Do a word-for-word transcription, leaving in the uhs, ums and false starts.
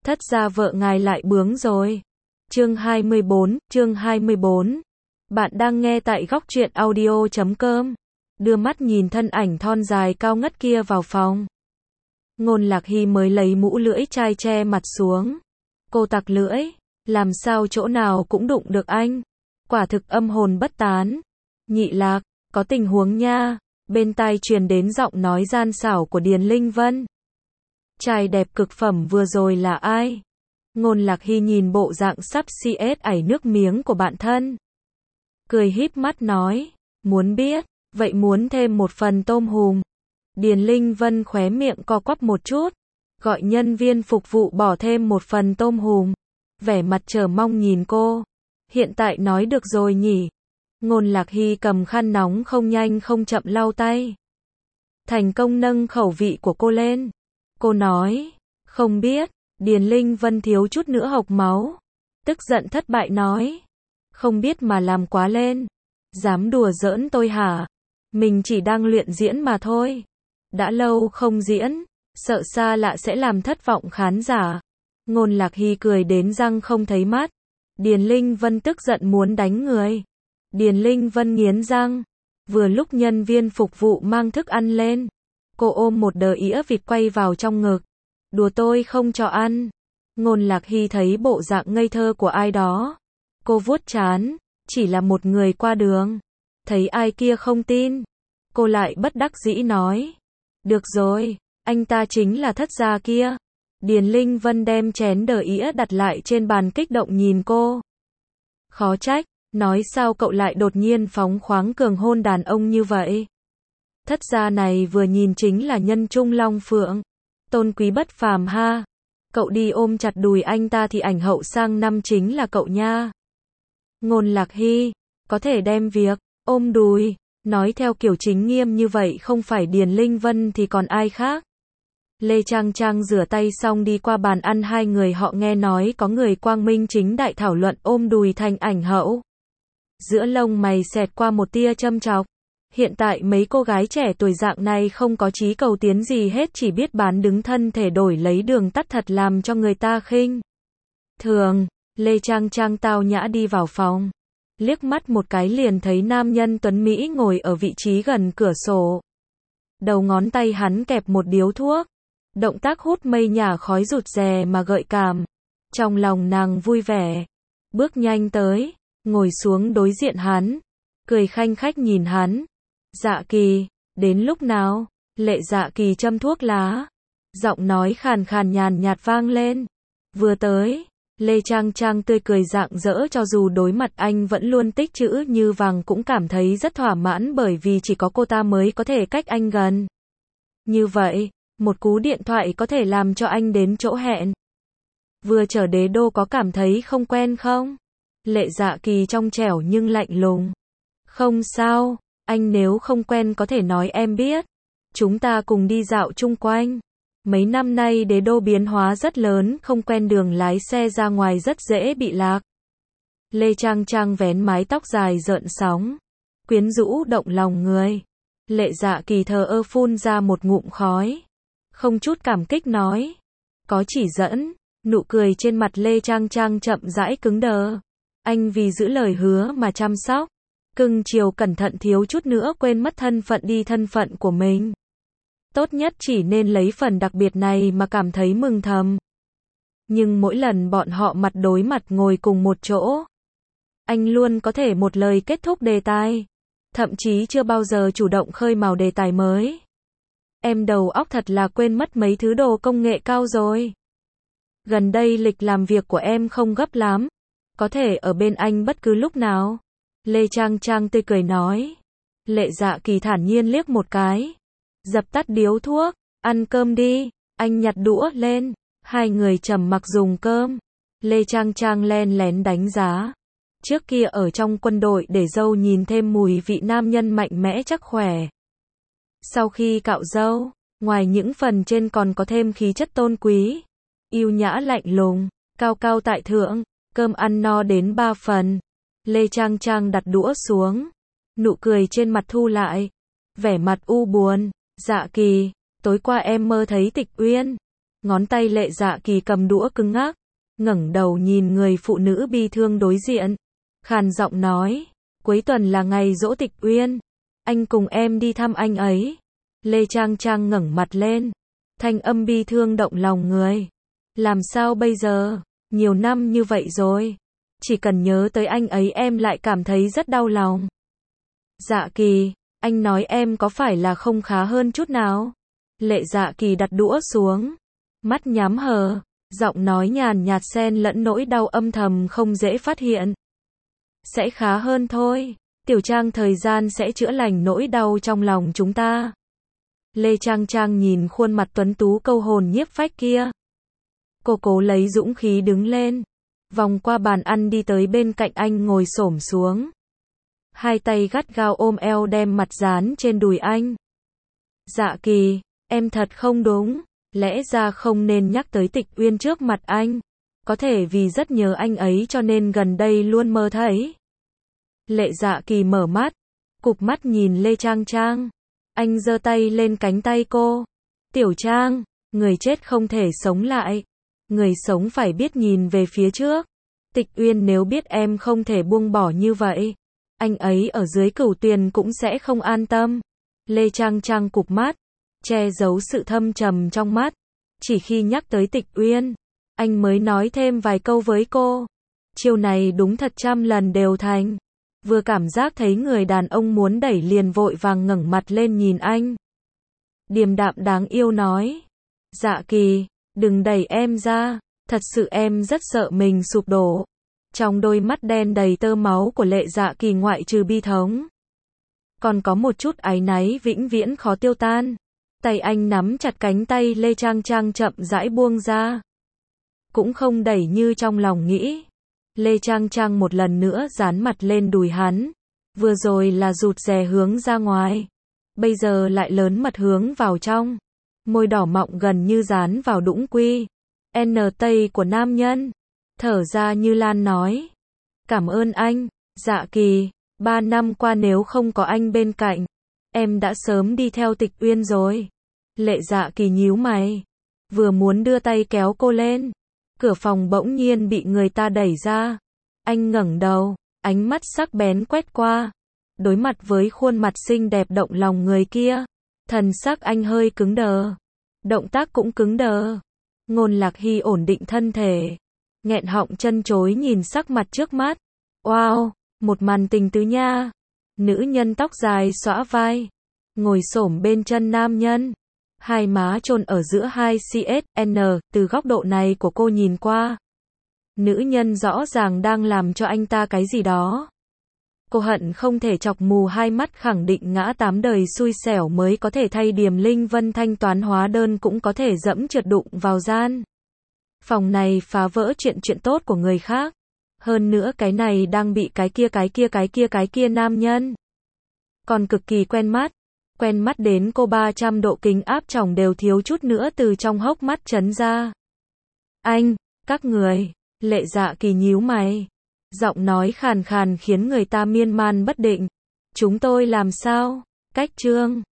Thất gia vợ ngài lại bướng rồi. Chương hai mươi bốn, chương hai mươi bốn. Bạn đang nghe tại góc truyện audio chấm com. Đưa mắt nhìn thân ảnh thon dài cao ngất kia vào phòng. Ngôn Lạc Hy mới lấy mũ lưỡi chai che mặt xuống. Cô tặc lưỡi, làm sao chỗ nào cũng đụng được anh. Quả thực âm hồn bất tán. Nhị Lạc, có tình huống nha. Bên tai truyền đến giọng nói gian xảo của Điền Linh Vân. Trai đẹp cực phẩm vừa rồi là ai? Ngôn Lạc Hy nhìn bộ dạng sắp xi ét ảy nước miếng của bạn thân. Cười híp mắt nói, muốn biết, vậy muốn thêm một phần tôm hùm. Điền Linh Vân khóe miệng co quắp một chút, gọi nhân viên phục vụ bỏ thêm một phần tôm hùm. Vẻ mặt chờ mong nhìn cô. Hiện tại nói được rồi nhỉ? Ngôn Lạc Hy cầm khăn nóng không nhanh không chậm lau tay. Thành công nâng khẩu vị của cô lên. Cô nói, không biết. Điền Linh Vân thiếu chút nữa hộc máu. Tức giận thất bại nói, không biết mà làm quá lên. Dám đùa giỡn tôi hả? Mình chỉ đang luyện diễn mà thôi. Đã lâu không diễn, sợ xa lạ sẽ làm thất vọng khán giả. Ngôn Lạc Hy cười đến răng không thấy mắt. Điền Linh Vân tức giận muốn đánh người. Điền Linh Vân nghiến răng. Vừa lúc nhân viên phục vụ mang thức ăn lên, cô ôm một đờ ĩa vịt quay vào trong ngực. Đùa tôi không cho ăn. Ngôn Lạc Hy thấy bộ dạng ngây thơ của ai đó. Cô vuốt trán, chỉ là một người qua đường. Thấy ai kia không tin. Cô lại bất đắc dĩ nói. Được rồi, anh ta chính là thất gia kia. Điền Linh Vân đem chén đờ ĩa đặt lại trên bàn kích động nhìn cô. Khó trách, nói sao cậu lại đột nhiên phóng khoáng cường hôn đàn ông như vậy. Thất gia này vừa nhìn chính là nhân trung long phượng. Tôn quý bất phàm ha. Cậu đi ôm chặt đùi anh ta thì ảnh hậu sang năm chính là cậu nha. Ngôn Lạc Hy, có thể đem việc ôm đùi nói theo kiểu chính nghiêm như vậy không phải Điền Linh Vân thì còn ai khác. Lê Trang Trang rửa tay xong đi qua bàn ăn, hai người họ nghe nói có người quang minh chính đại thảo luận ôm đùi thành ảnh hậu. Giữa lông mày xẹt qua một tia châm chọc. Hiện tại mấy cô gái trẻ tuổi dạng này không có chí cầu tiến gì hết, chỉ biết bán đứng thân thể đổi lấy đường tắt, thật làm cho người ta khinh thường. Lê Trang Trang tao nhã đi vào phòng. Liếc mắt một cái liền thấy nam nhân tuấn Mỹ ngồi ở vị trí gần cửa sổ. Đầu ngón tay hắn kẹp một điếu thuốc. Động tác hút mây nhả khói rụt rè mà gợi cảm. Trong lòng nàng vui vẻ. Bước nhanh tới, ngồi xuống đối diện hắn. Cười khanh khách nhìn hắn. Dạ Kỳ, đến lúc nào? Lệ Dạ Kỳ châm thuốc lá. Giọng nói khàn khàn nhàn nhạt vang lên. Vừa tới. Lê Trang Trang tươi cười rạng rỡ, cho dù đối mặt anh vẫn luôn tích trữ như vàng cũng cảm thấy rất thỏa mãn, bởi vì chỉ có cô ta mới có thể cách anh gần. Như vậy, một cú điện thoại có thể làm cho anh đến chỗ hẹn. Vừa trở đế đô có cảm thấy không quen không? Lệ Dạ Kỳ trong trẻo nhưng lạnh lùng. Không sao, anh nếu không quen có thể nói em biết. Chúng ta cùng đi dạo chung quanh. Mấy năm nay đế đô biến hóa rất lớn, không quen đường lái xe ra ngoài rất dễ bị lạc. Lê Trang Trang vén mái tóc dài rợn sóng. Quyến rũ động lòng người. Lệ Dạ Kỳ thờ ơ phun ra một ngụm khói. Không chút cảm kích nói. Có chỉ dẫn. Nụ cười trên mặt Lê Trang Trang chậm rãi cứng đờ. Anh vì giữ lời hứa mà chăm sóc. Cưng chiều cẩn thận, thiếu chút nữa quên mất thân phận đi thân phận của mình. Tốt nhất chỉ nên lấy phần đặc biệt này mà cảm thấy mừng thầm. Nhưng mỗi lần bọn họ mặt đối mặt ngồi cùng một chỗ, anh luôn có thể một lời kết thúc đề tài. Thậm chí chưa bao giờ chủ động khơi mào đề tài mới. Em đầu óc thật là quên mất mấy thứ đồ công nghệ cao rồi. Gần đây lịch làm việc của em không gấp lắm. Có thể ở bên anh bất cứ lúc nào. Lê Trang Trang tươi cười nói. Lệ Dạ Kỳ thản nhiên liếc một cái. Dập tắt điếu thuốc. Ăn cơm đi. Anh nhặt đũa lên. Hai người trầm mặc dùng cơm. Lê Trang Trang len lén đánh giá. Trước kia ở trong quân đội để râu nhìn thêm mùi vị nam nhân mạnh mẽ chắc khỏe. Sau khi cạo râu, ngoài những phần trên còn có thêm khí chất tôn quý, yêu nhã lạnh lùng, cao cao tại thượng. Cơm ăn no đến ba phần. Lê Trang Trang đặt đũa xuống. Nụ cười trên mặt thu lại. Vẻ mặt u buồn. Dạ Kỳ, tối qua em mơ thấy Tịch Uyên. Ngón tay Lệ Dạ Kỳ cầm đũa cứng ngắc, ngẩng đầu nhìn người phụ nữ bi thương đối diện, khàn giọng nói, cuối tuần là ngày giỗ Tịch Uyên, anh cùng em đi thăm anh ấy. Lê Trang Trang ngẩng mặt lên, thanh âm bi thương động lòng người. Làm sao bây giờ? Nhiều năm như vậy rồi, chỉ cần nhớ tới anh ấy em lại cảm thấy rất đau lòng. Dạ Kỳ, anh nói em có phải là không khá hơn chút nào? Lệ Dạ Kỳ đặt đũa xuống, mắt nhắm hờ, giọng nói nhàn nhạt xen lẫn nỗi đau âm thầm không dễ phát hiện. Sẽ khá hơn thôi, Tiểu Trang, thời gian sẽ chữa lành nỗi đau trong lòng chúng ta. Lê Trang Trang nhìn khuôn mặt tuấn tú câu hồn nhiếp phách kia. Cô cố lấy dũng khí đứng lên, vòng qua bàn ăn đi tới bên cạnh anh ngồi xổm xuống. Hai tay gắt gao ôm eo đem mặt dán trên đùi anh. Dạ Kỳ, em thật không đúng, lẽ ra không nên nhắc tới Tịch Uyên trước mặt anh. Có thể vì rất nhớ anh ấy cho nên gần đây luôn mơ thấy. Lệ Dạ Kỳ mở mắt, cụp mắt nhìn Lê Trang Trang. Anh giơ tay lên cánh tay cô. Tiểu Trang, người chết không thể sống lại. Người sống phải biết nhìn về phía trước. Tịch Uyên nếu biết em không thể buông bỏ như vậy, anh ấy ở dưới Cửu Tuyền cũng sẽ không an tâm. Lê Trang Trang cụp mắt, che giấu sự thâm trầm trong mắt. Chỉ khi nhắc tới Tịch Uyên, anh mới nói thêm vài câu với cô. Chiêu này đúng thật trăm lần đều thành. Vừa cảm giác thấy người đàn ông muốn đẩy liền vội vàng ngẩng mặt lên nhìn anh. Điềm đạm đáng yêu nói. Dạ Kỳ, đừng đẩy em ra, thật sự em rất sợ mình sụp đổ. Trong đôi mắt đen đầy tơ máu của Lệ Dạ Kỳ ngoại trừ bi thống, còn có một chút áy náy vĩnh viễn khó tiêu tan. Tay anh nắm chặt cánh tay Lê Trang Trang chậm rãi buông ra. Cũng không đẩy như trong lòng nghĩ. Lê Trang Trang một lần nữa dán mặt lên đùi hắn. Vừa rồi là rụt rè hướng ra ngoài, bây giờ lại lớn mật hướng vào trong. Môi đỏ mọng gần như dán vào đũng quy N tây của nam nhân. Thở ra như Lan nói. Cảm ơn anh, Dạ Kỳ. Ba năm qua nếu không có anh bên cạnh, em đã sớm đi theo Tịch Uyên rồi. Lệ Dạ Kỳ nhíu mày, vừa muốn đưa tay kéo cô lên. Cửa phòng bỗng nhiên bị người ta đẩy ra. Anh ngẩng đầu, ánh mắt sắc bén quét qua. Đối mặt với khuôn mặt xinh đẹp động lòng người kia, thần sắc anh hơi cứng đờ. Động tác cũng cứng đờ. Ngôn Lạc Hy ổn định thân thể, nghẹn họng chân chối nhìn sắc mặt trước mắt. Wow, một màn tình tứ nha. Nữ nhân tóc dài xõa vai, ngồi xổm bên chân nam nhân. Hai má chôn ở giữa hai xê ét en, từ góc độ này của cô nhìn qua. Nữ nhân rõ ràng đang làm cho anh ta cái gì đó. Cô hận không thể chọc mù hai mắt, khẳng định ngã tám đời xui xẻo mới có thể thay Điềm Linh Vân thanh toán hóa đơn, cũng có thể dẫm trượt đụng vào gian phòng này, phá vỡ chuyện chuyện tốt của người khác. Hơn nữa cái này đang bị cái kia cái kia cái kia cái kia nam nhân còn cực kỳ quen mắt. Quen mắt đến cô ba trăm độ kính áp tròng đều thiếu chút nữa từ trong hốc mắt trấn ra. Anh, các người. Lệ Dạ Kỳ nhíu mày, giọng nói khàn khàn khiến người ta miên man bất định. Chúng tôi làm sao? Cách chương